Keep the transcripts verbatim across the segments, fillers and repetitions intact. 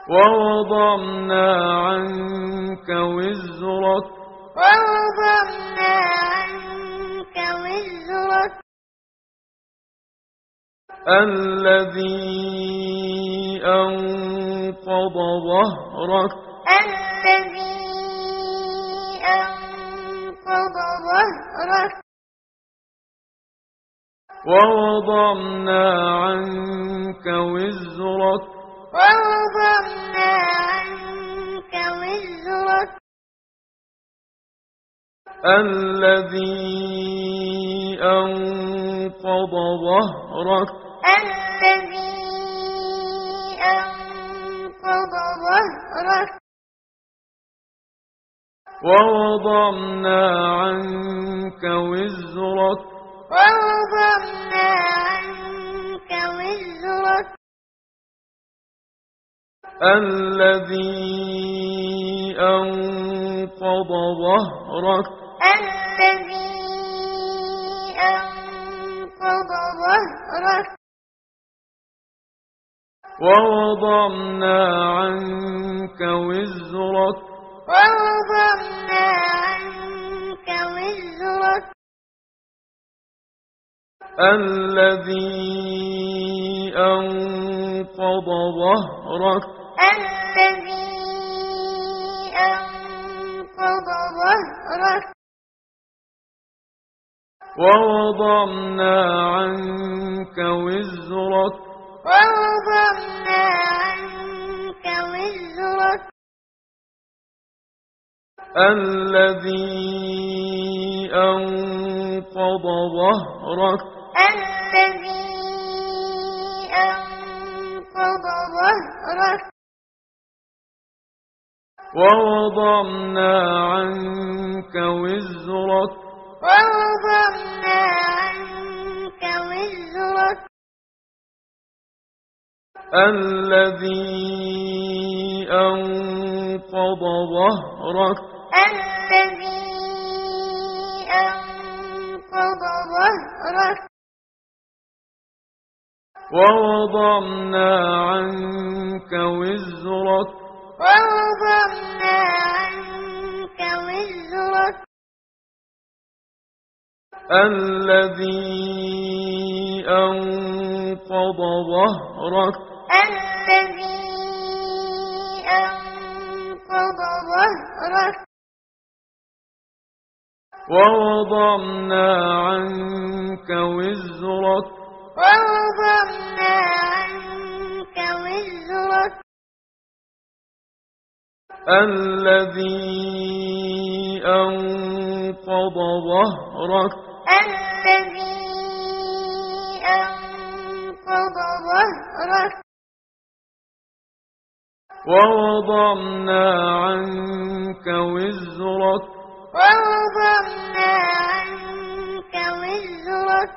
ووضعنا عنك وزرك ووضعنا عنك وزرك الذي أنقض ظهرك الذي أنقض ظهرك ووضعنا عنك وزرك ووضعنا عنك وزرك الذي أنقض ظهرك الذي أنقض ظهرك ووضعنا عنك وزرك ووضعنا عنك وزرك الذي أنقض ظهرك الذي أنقض ظهرك ووضعنا عنك وزرك ووضعنا عنك وزرك الذي أنقض ظهرك الذي أنقض ظهرك ووضعنا عنك وزرك ووضعنا عنك وزرك الذي أنقض ظهرك الذي أنقض ظهرك ووضعنا عنك وزرك ووضعنا عنك وزرك الذي أنقض ظهرك الذي أنقض ظهرك ووضعنا عنك وزرك ووضعنا عنك وزرك الذي أنقض ظهرك الذي أنقض ظهرك ووضعنا عنك وزرك ووضعنا عنك وزرك الذي أنقض ظهرك الذي أنقض ظهرك ووضعنا عنك وزرك ووضعنا عنك وزرك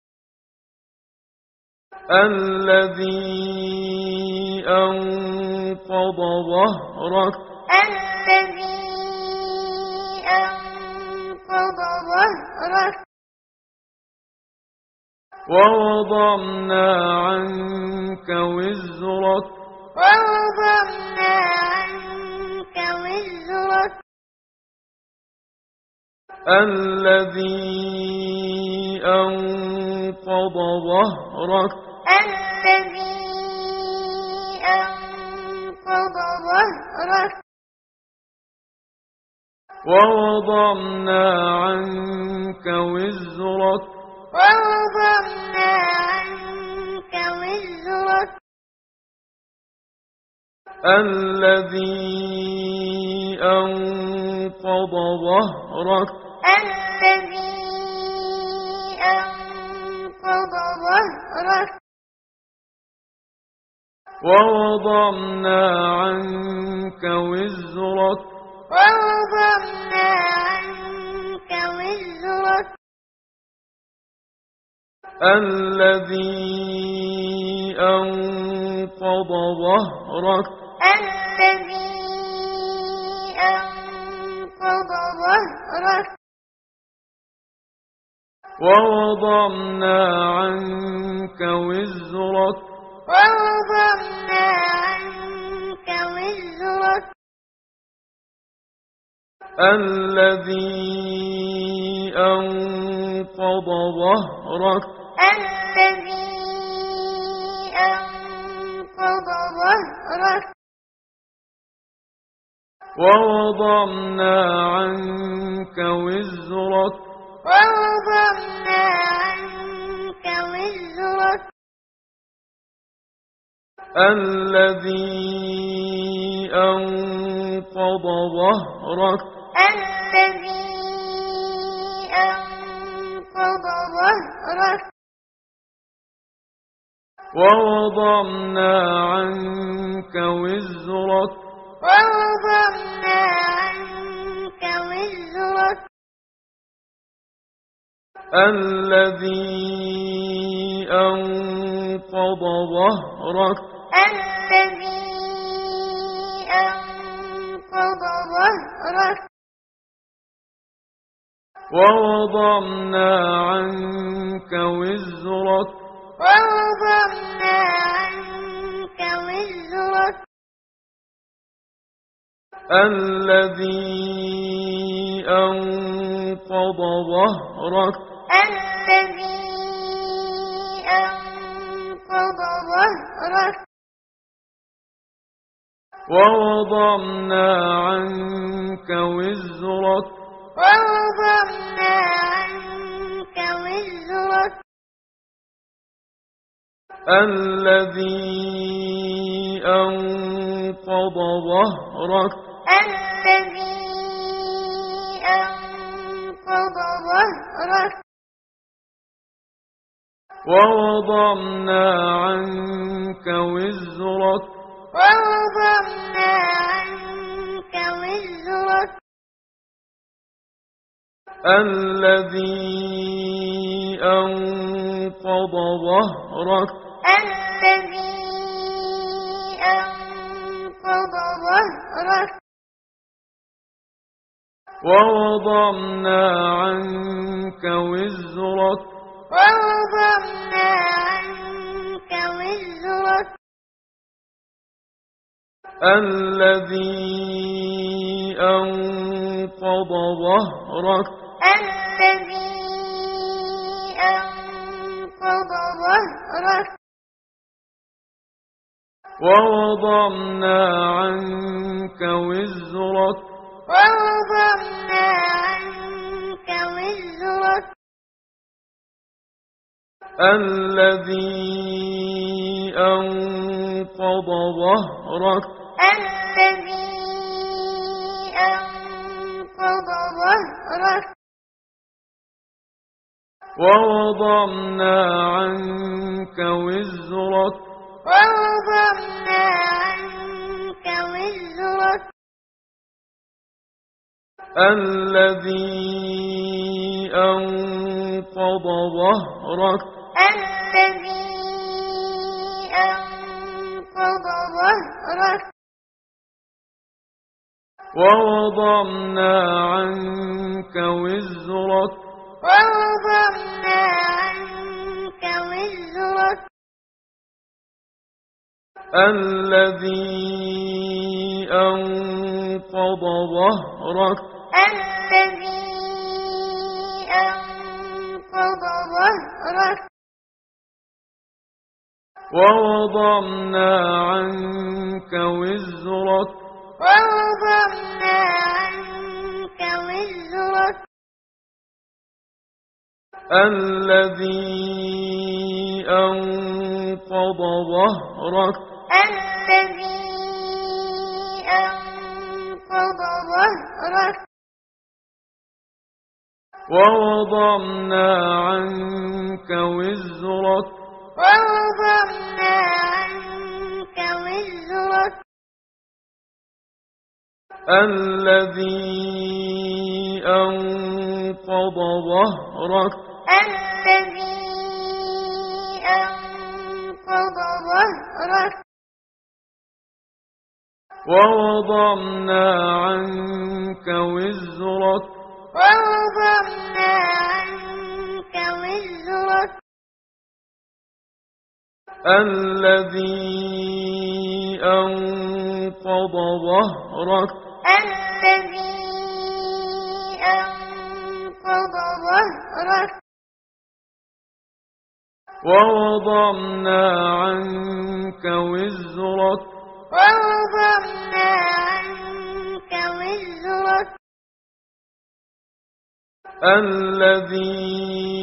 الذي أنقض ظهرك الذي أنقض ظهرك ووضعنا عنك وزرك ووضعنا عنك وزرك الذي أنقض ظهرك الذي أنقض ظهرك ووضعنا عنك وزرك ووضعنا عنك وزرك الذي أنقض ظهرك الذي أنقض ظهرك ووضعنا عنك وزرك ووضعنا عنك وزرك الذي أنقض ظهرك الذي أنقض ظهرك ووضعنا عنك وزرك ووضعنا عنك الذي أنقض ظهرك الذي أنقض ظهرك ووضعنا عنك وزرك ووضعنا عنك وزرك الذي أنقض ظهرك الذي أنقض ظهرك ووضعنا عنك وزرك ووضعنا عنك وزرك الذي أنقض ظهرك الذي أنقض ظهرك ووضعنا عنك وزرك ووضعنا عنك وزرك الذي أنقض ظهرك الذي أنقض ظهرك ووضعنا عنك وزرك ووضعنا عنك وزرك الذي أنقض ظهرك الذي أنقض ظهرك ووضعنا عنك وزرك ووضعنا عنك وزرك الذي أنقض ظهرك الذي أنقض ظهرك ووضعنا عنك وزرك ووضعنا عنك وزرك الذي أنقض ظهرك الذي أنقض ظهرك ووضعنا عنك وزرك ووضعنا عنك وزرك الذي أنقض ظهرك الذي أنقض ظهرك ووضعنا عنك وزرك ووضعنا عنك وزرك الذي أنقض ظهرك الذي أنقض ظهرك ووضعنا عنك وزرك ووضعنا عنك وزرك الذي أنقض ظهرك الذي أنقض ظهرك ووضعنا عنك وزرك ووضعنا عنك وزرك الذي أنقض ظهرك الذي أنقض ظهرك ووضعنا عنك وزرك ووضعنا عنك وزرك الذي أنقض ظهرك الذي أنقض ظهرك ووضعنا عنك وزرك ووضعنا عنك وزرك الذي أنقض ظهرك الذي ظهرك ووضعنا عنك وزرك ووضعنا عنك وزرك الذي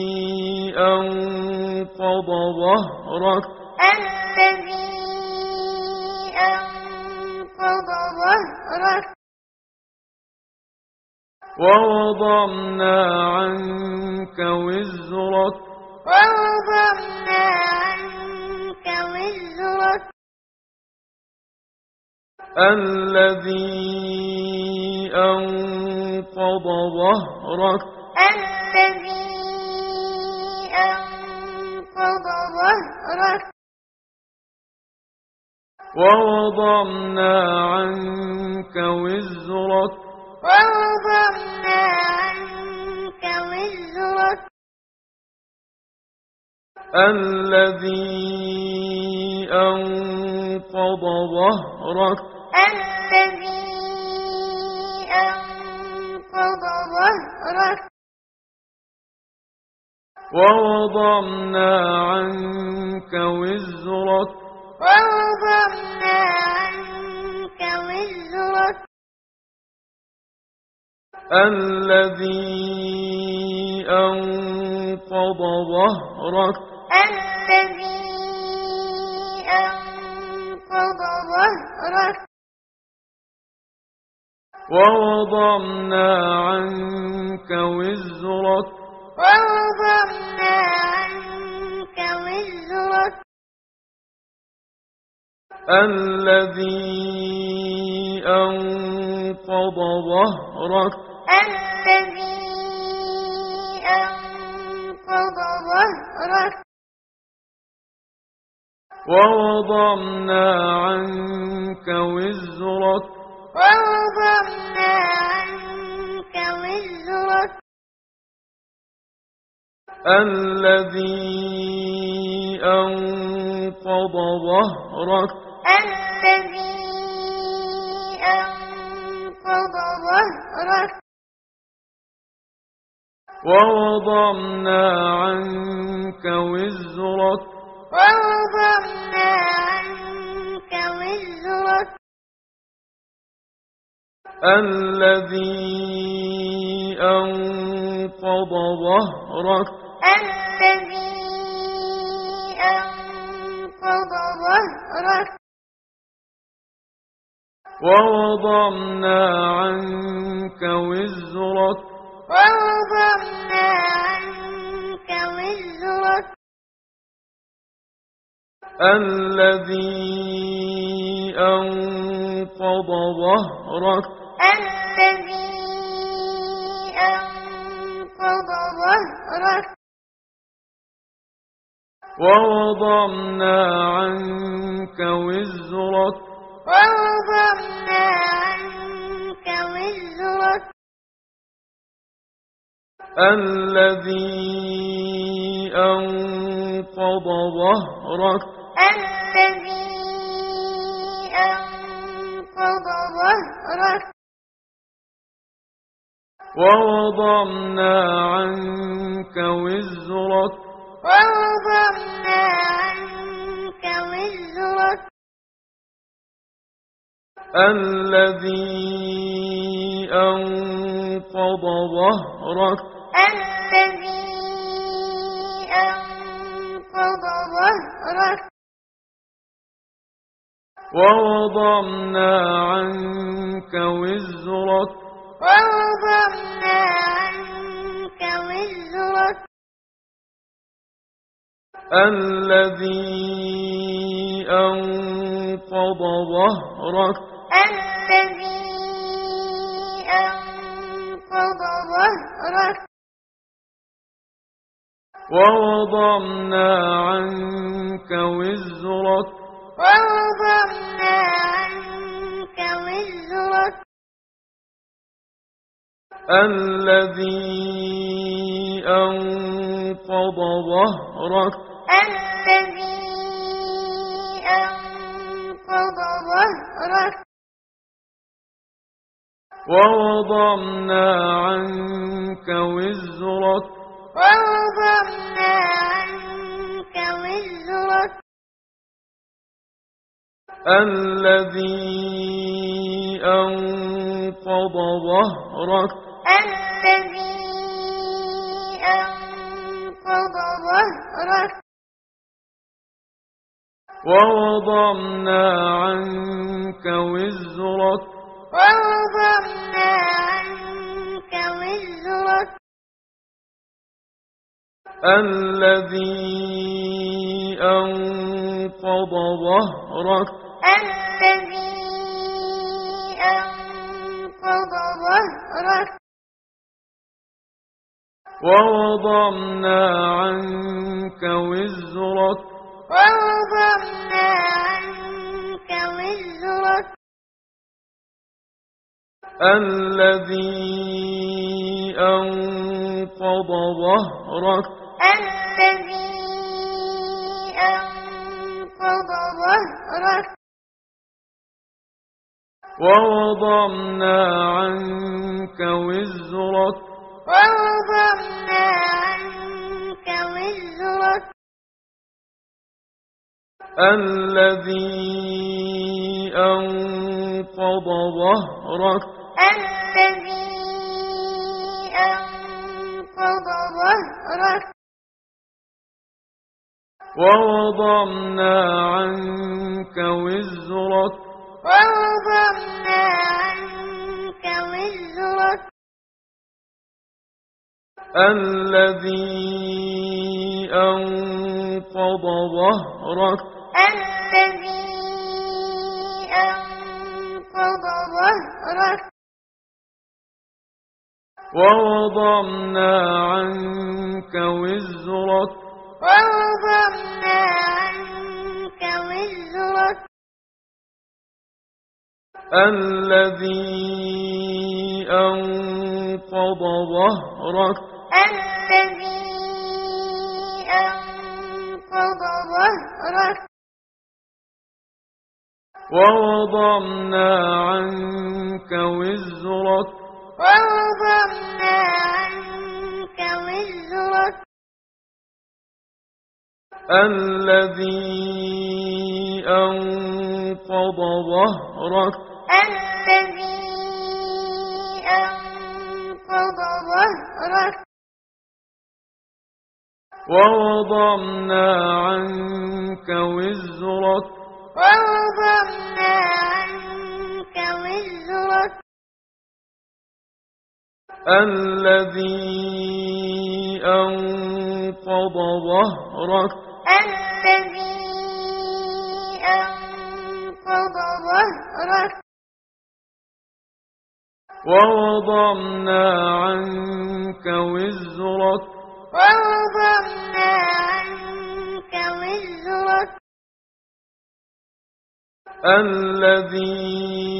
أنقض ظهرك الذي أنقض ظهرك ووضعنا عنك وزرك ووضعنا عنك وزرك الذي أنقض ظهرك الذي أنقض ظهرك ووضعنا عنك وزرك ووضعنا عنك وزرك الذي أنقض ظهرك الذي أنقض ظهرك ووضعنا عنك وزرك ووضعنا عنك وزرك الذي أنقض ظهرك الذي أنقض ظهرك ووضعنا عنك وزرك ووضعنا عنك وزرك الذي أنقض ظهرك الذي أنقض ظهرك ووضعنا عنك وزرك ووضعنا عنك وزرك الذي أنقض ظهرك الذي أنقض ظهرك ووضعنا عنك وزرك ووضعنا عنك وزرك الذي أنقض ظهرك الذي أنقض ظهرك ووضعنا عنك وزرك ووضعنا عنك وزرك الذي أنقض ظهرك الذي أنقض ظهرك ووضعنا عنك وزرك ووضعنا عنك وزرك الذي أنقض ظهرك الذي أنقض ظهرك ووضعنا عنك وزرك ووضعنا عنك وزرك الذي أنقض ظهرك الذي أنقض ظهرك ووضعنا عنك وزرك ووضعنا عنك وزرك الذي أنقض ظهرك الذي أنقض ظهرك ووضعنا عنك وزرك ووضعنا عنك وزرك الذي أنقض ظهرك الذي أنقض ظهرك ووضعنا عنك وزرك ووضعنا عنك وزرك الذي أنقض ظهرك الذي أنقض ظهرك ووضعنا عنك وزرك ووضعنا عنك وزرك الذي أنقض ظهرك الذي أنقض ظهرك ووضعنا عنك وزرك ووضعنا عنك وزرك الذي أنقض ظهرك الذي أنقض ظهرك ووضعنا عنك وزرك ووضعنا عنك وزرك الذي أنقض ظهرك الذي أنقض ظهرك ووضعنا عنك وزرك ووضعنا عنك وزرك الذي أنقض ظهرك الذي أنقض ظهرك ووضعنا عنك وزرك ووضعنا عنك وزرك الذي أنقض ظهرك الذي أنقض ظهرك ووضعنا عنك وزرك ووضعنا عنك وزرك الذي أنقض ظهرك الذي أنقض ظهرك ووضعنا عنك وزرك ووضعنا عنك وزرك الذي أنقض ظهرك الذي أنقض ظهرك ووضعنا عنك وزرك ووضعنا عنك وزرك الذي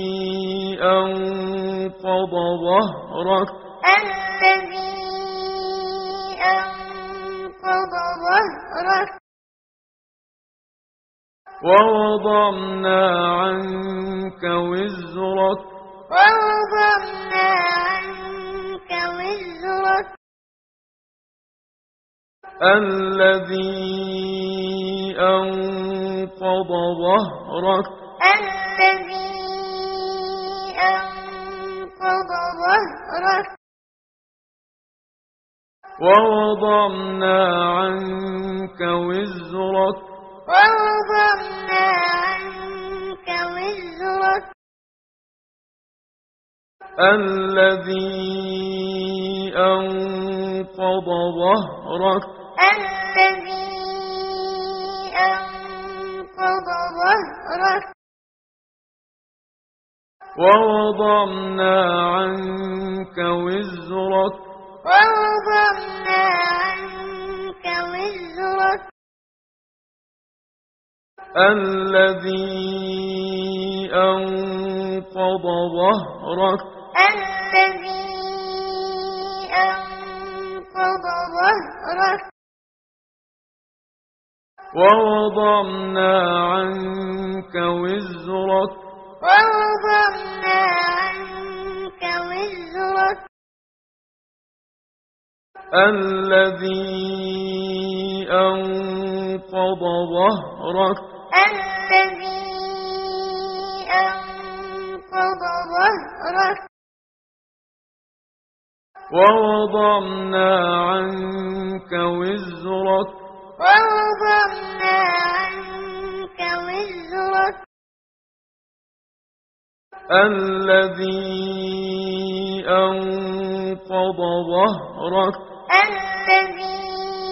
أنقض ظهرك الذي أنقض ظهرك ووضعنا عنك وزرك ووضعنا عنك وزرك الذي أنقض ظهرك الذي أنقض ظهرك ووضعنا عنك وزرك ووضعنا عنك وزرك الذي أنقض ظهرك الذي أنقض ظهرك ووضعنا عنك وزرك ووضعنا عنك وزرك الذي أنقض ظهرك الذي أنقض ظهرك ووضعنا عنك وزرك ووضعنا عنك الذي أنقض ظهرك الذي أنقض ظهرك ووضعنا عنك وزرك ووضعنا عنك وزرك الذي أنقض ظهرك الذي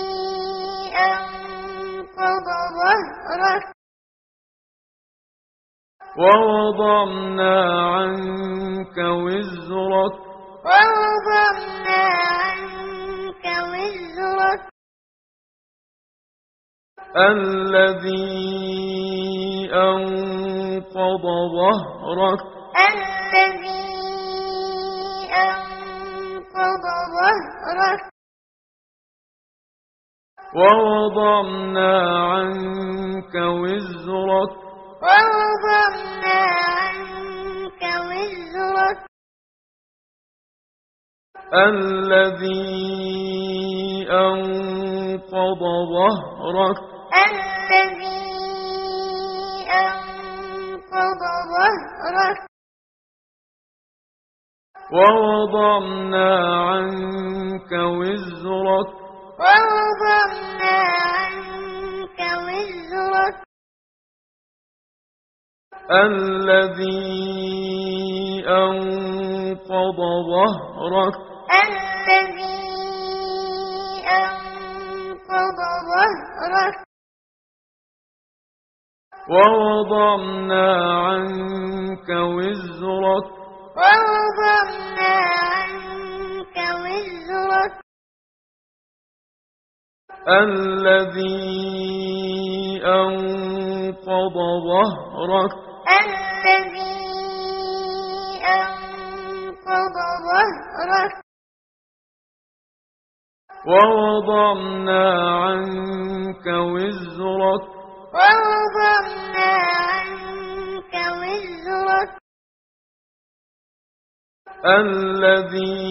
أنقض ظهرك ووضعنا عنك وزرك ووضعنا عنك وزرك الذي أنقض ظهرك الذي أنقض ظهرك ووضعنا عنك وزرك ووضعنا عنك وزرك الذي أنقض ظهرك الذي أنقض ظهرك ووضعنا عنك وزرك ووضعنا عنك وزرك الذي أنقض ظهرك الذي أنقض ظهرك ووضعنا عنك وزرك ووضعنا عنك وزرك الذي أنقض ظهرك الذي أنقض ظهرك ووضعنا عنك وزرك ووضعنا عنك وزرك الذي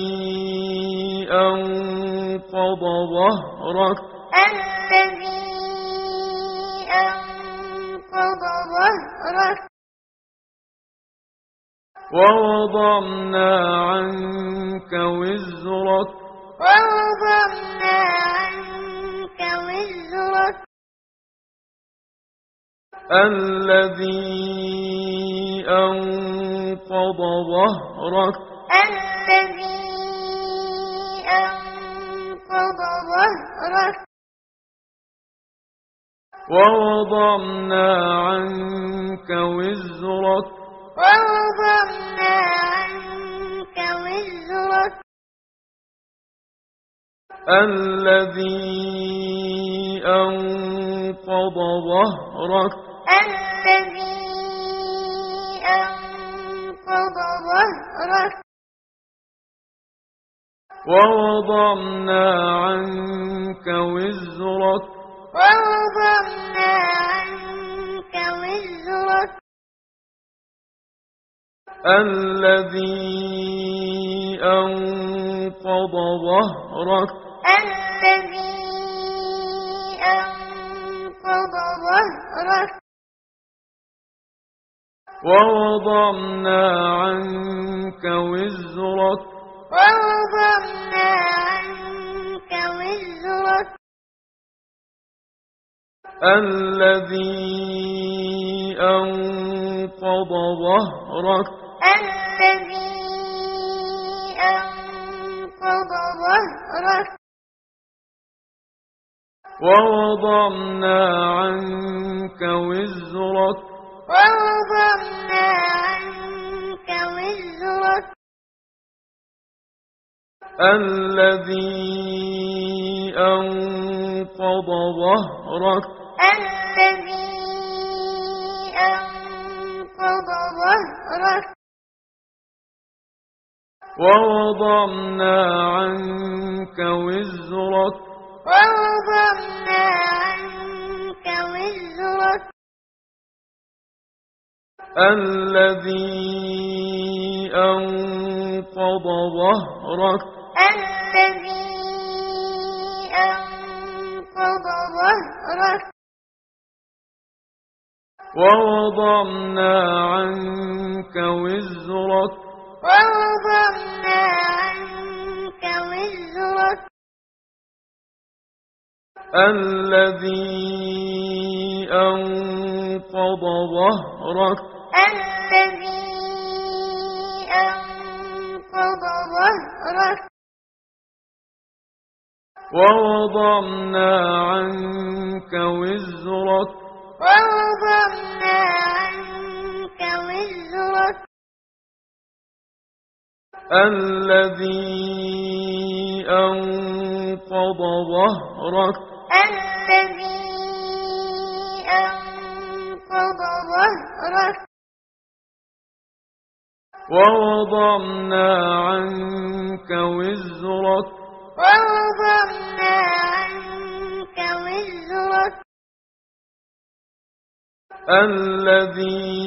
أنقض ظهرك الذي أنقض ظهرك ووضعنا عنك وزرك ووضعنا عنك وزرك الذي أنقض ظهرك الذي أنقض ظهرك ووضعنا عنك وزرك ووضعنا عنك وزرك الذي أنقض ظهرك الذي أنقض ظهرك ووضعنا عنك وزرك ووضعنا عنك وزرك الذي أنقض ظهرك الذي أنقض ظهرك ووضعنا عنك وزرك ووضعنا عنك وزرك الذي أنقض ظهرك الذي أنقض ظهرك ووضعنا عنك وزرك ووضعنا عنك وزرك الذي أنقض ظهرك الذي أنقض ظهرك ووضعنا عنك وزرك ووضعنا عنك وزرك الذي أنقض ظهرك الذي ظهرك ووضعنا عنك وزرك ووضعنا عنك وزرك الذي أنقض ظهرك الذي أنقض ظهرك ووضعنا عنك وزرك ووضعنا عنك وزرك الذي أنقض ظهرك الذي أنقض ظهرك ووضعنا عنك وزرك ووضعنا عنك وزرك الذي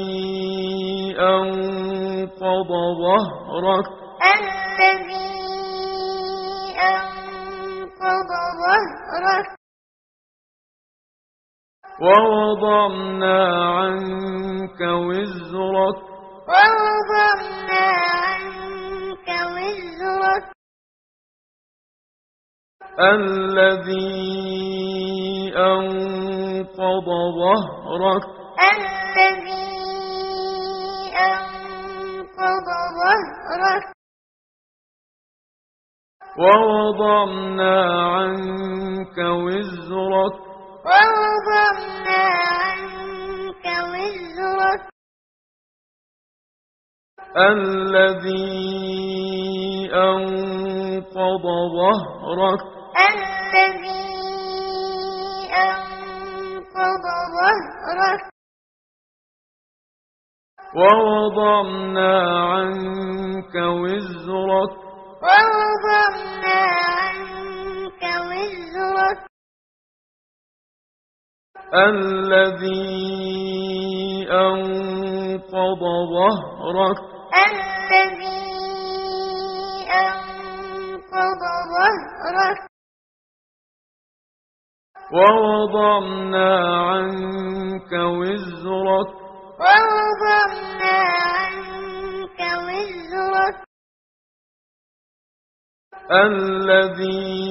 أنقض ظهرك الذي أنقض ظهرك ووضعنا عنك وزرك ووضعنا عنك وزرك الذي أنقض ظهرك الذي أنقض ظهرك ووضعنا عنك وزرك ووضعنا عنك وزرك الذي أنقض ظهرك الذي أنقض ظهرك ووضعنا عنك وزرك ووضعنا عنك وزرك الذي أنقض ظهرك الذي أنقض ظهرك ووضعنا عنك وزرك ووضعنا عنك وزرك الذي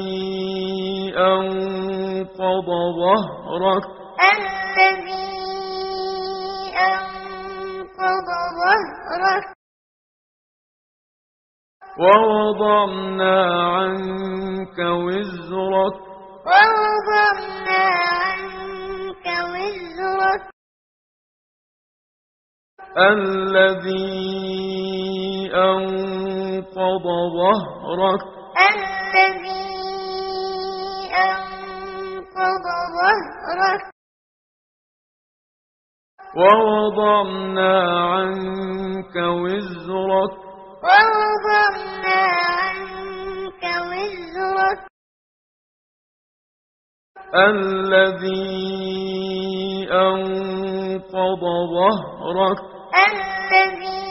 أنقض ظهرك الذي أنقض ظهرك ووضعنا عنك وزرك ووضعنا عنك وزرك الذي أنقض ظهرك الذي أنقض ظهرك ووضعنا عنك وزرك ووضعنا عنك وزرك الذي أنقض ظهرك الذي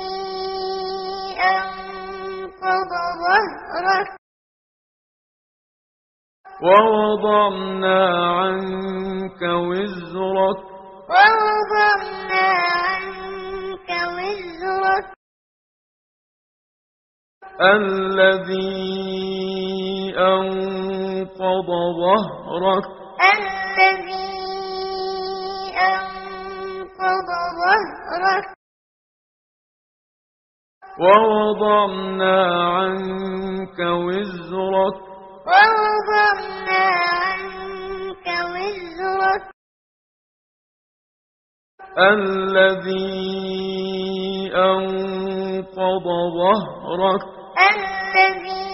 أنقض ظهرك ووضعنا عنك وزرك ووضعنا عنك وزرك الذي أنقض ظهرك الذي أنقض ظهرك ووضعنا عنك وزرك ووضعنا عنك وزرك الذي أنقض ظهرك الذي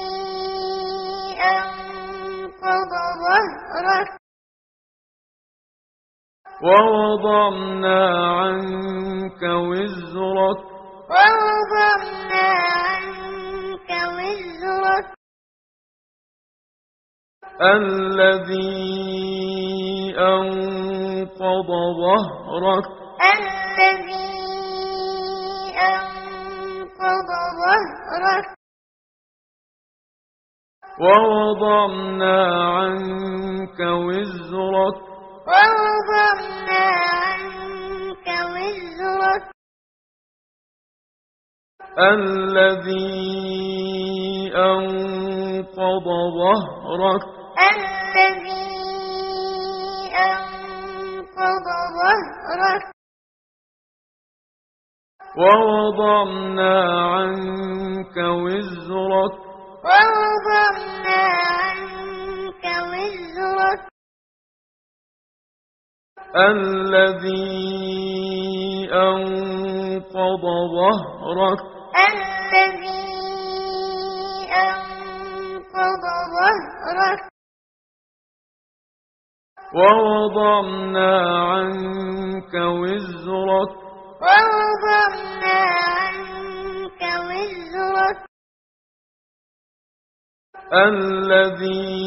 أنقض ظهرك ووضعنا عنك وزرك ووضعنا عنك وزرك الذي أنقض ظهرك الذي أنقض ظهرك ووضعنا عنك وزرك ووضعنا عنك وزرك الذي أنقض ظهرك الذي أنقض ظهرك ووضعنا عنك وزرك ووضعنا عنك وزرك الذي أنقض ظهرك الذي أنقض ظهرك ووضعنا عنك وزرك ووضعنا عنك وزرك الذي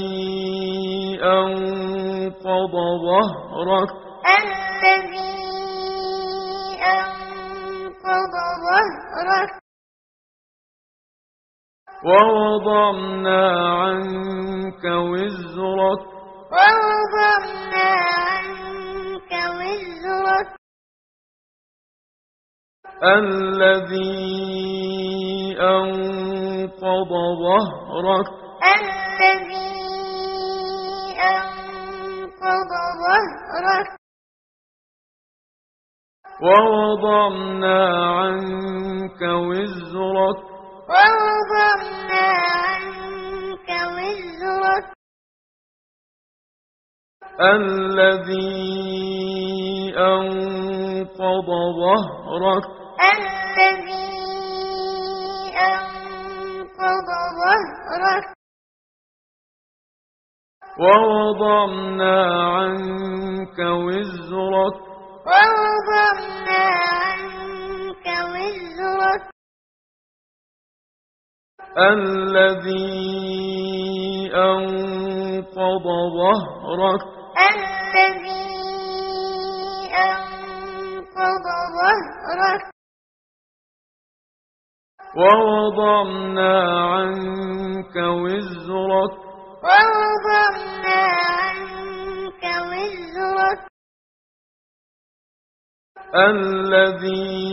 أنقض ظهرك الذي أنقض ظهرك ووضعنا عنك وزرك ووضعنا عنك وزرك الذي أنقض ظهرك الذي أنقض ظهرك ووضعنا عنك وزرك ووضعنا عنك وزرك الذي أنقض ظهرك الذي أنقض ظهرك ووضعنا عنك وزرك ووضعنا عنك وزرك الذي أنقض ظهرك الذي أنقض ظهرك ووضعنا عنك وزرك ووضعنا عنك وزرك الذي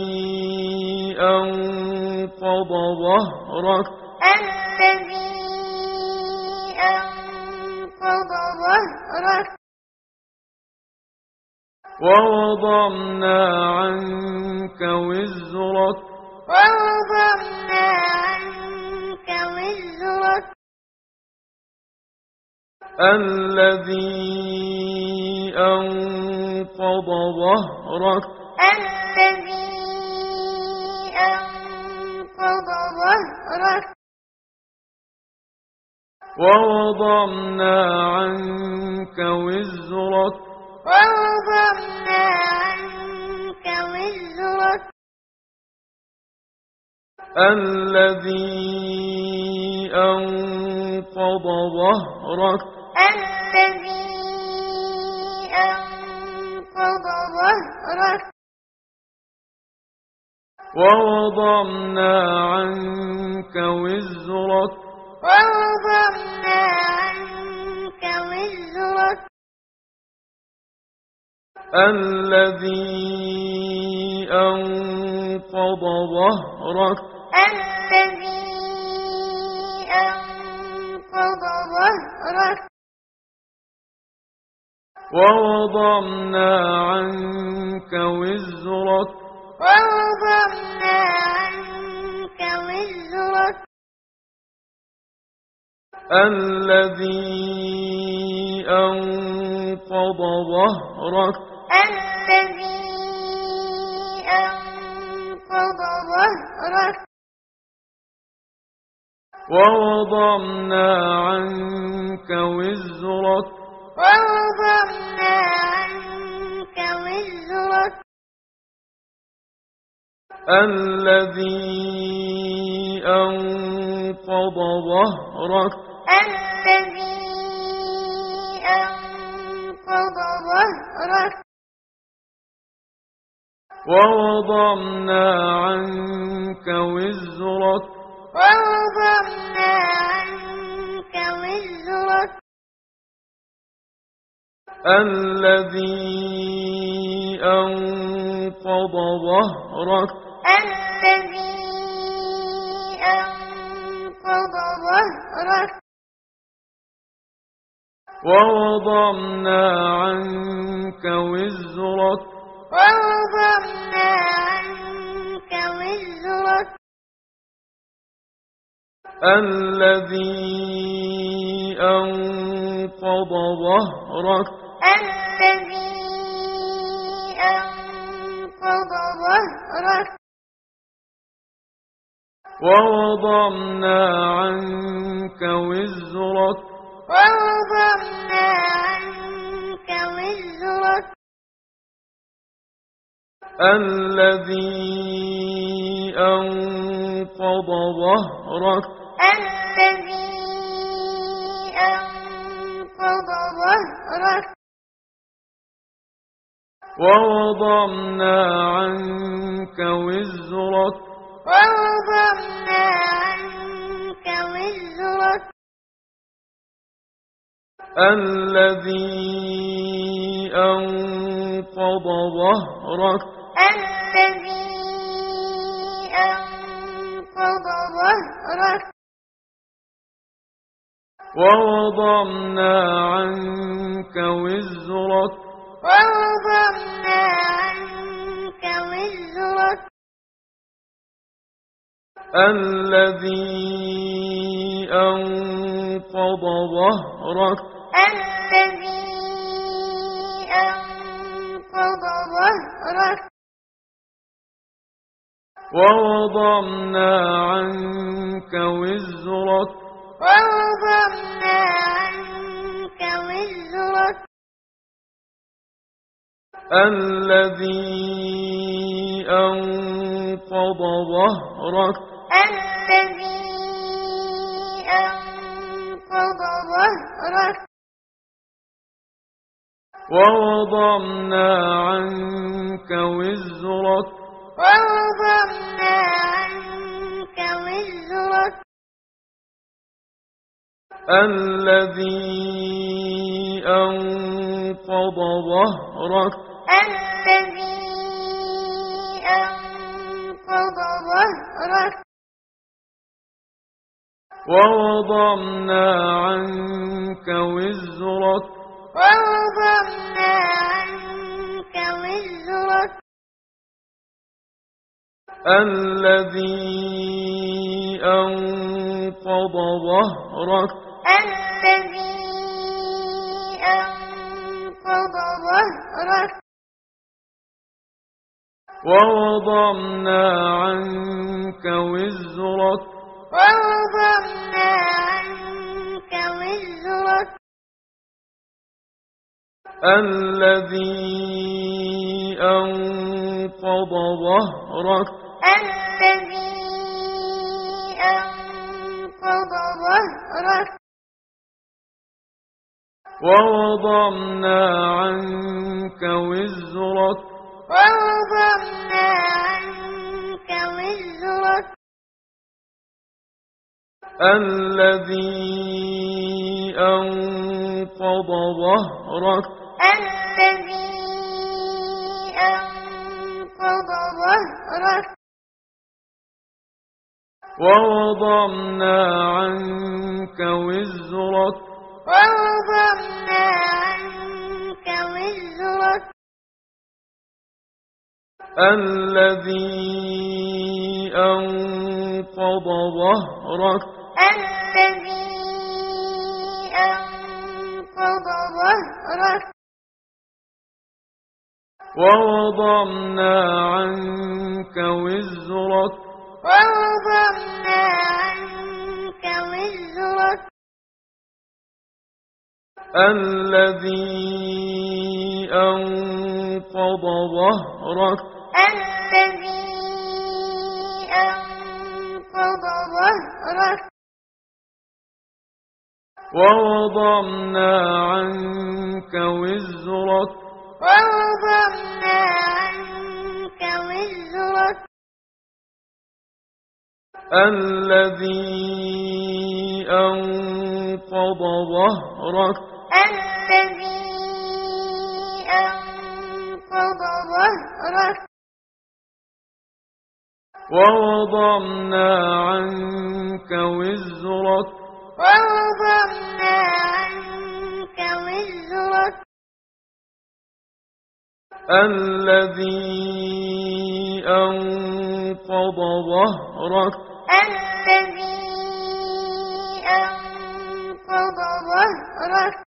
أنقض ظهرك الذي أنقض ظهرك ووضعنا عنك وزرك ووضعنا عنك وزرك الذي أنقض ظهرك الذي أنقض ظهرك ووضعنا عنك وزرك ووضعنا عنك وزرك الذي أنقض ظهرك الذي أنقض ظهرك ووضعنا عنك وزرك ووضعنا عنك وزرك الذي أنقض ظهرك الذي أنقض ظهرك ووضعنا عنك وزرك ووضعنا عنك وزرك الذي أنقض ظهرك الذي أنقض ظهرك ووضعنا عنك وزرك ووضعنا عنك وزرك الذي أنقض ظهرك الذي أنقض ظهرك ووضعنا عنك وزرك ووضعنا عنك وزرك الذي أنقض ظهرك الذي أنقض ظهرك ووضعنا عنك وزرك ووضعنا عنك وزرك الذي أنقض ظهرك الذي أنقض ظهرك ووضعنا عنك وزرك ووضعنا عنك وزرك الذي أنقض ظهرك الذي أنقض ظهرك ووضعنا عنك وزرك ووضعنا عنك وزرك الذي أنقض ظهرك الذي أنقض ظهرك ووضعنا عنك وزرك ووضعنا عنك وزرك الذي أنقض ظهرك الذي أنقض ظهرك ووضعنا عنك وزرك ووضعنا عنك وزرك الذي أنقض ظهرك الذي أنقض ظهرك ووضعنا عنك وزرك ووضعنا عنك وزرك الذي أنقض ظهرك الذي أنقض ظهرك ووضعنا عنك وزرك ووضعنا عنك وزرك الذي أنقض ظهرك الذي أنقض ظهرك ووضعنا عنك وزرك ووضعنا عنك وزرك الذي أنقض ظهرك الذي أنقض ظهرك ووضعنا عنك وزرك ووضعنا عنك وزرك الذي أنقض ظهرك الذي أنقض ظهرك ووضعنا عنك وزرك ووضعنا عنك وزرك الذي أنقض ظهرك الذي أنقض ظهرك ووضعنا عنك وزرك ووضعنا عنك وزرك الذي أنقض ظهرك الذي أنقض ظهرك ووضعنا عنك وزرك ووضعنا عنك وزرك الذي أنقض ظهرك الذي ظهرك ووضعنا عنك وزرك ووضعنا عنك وزرك الذي أنقض ظهرك الذي أنقض ظهرك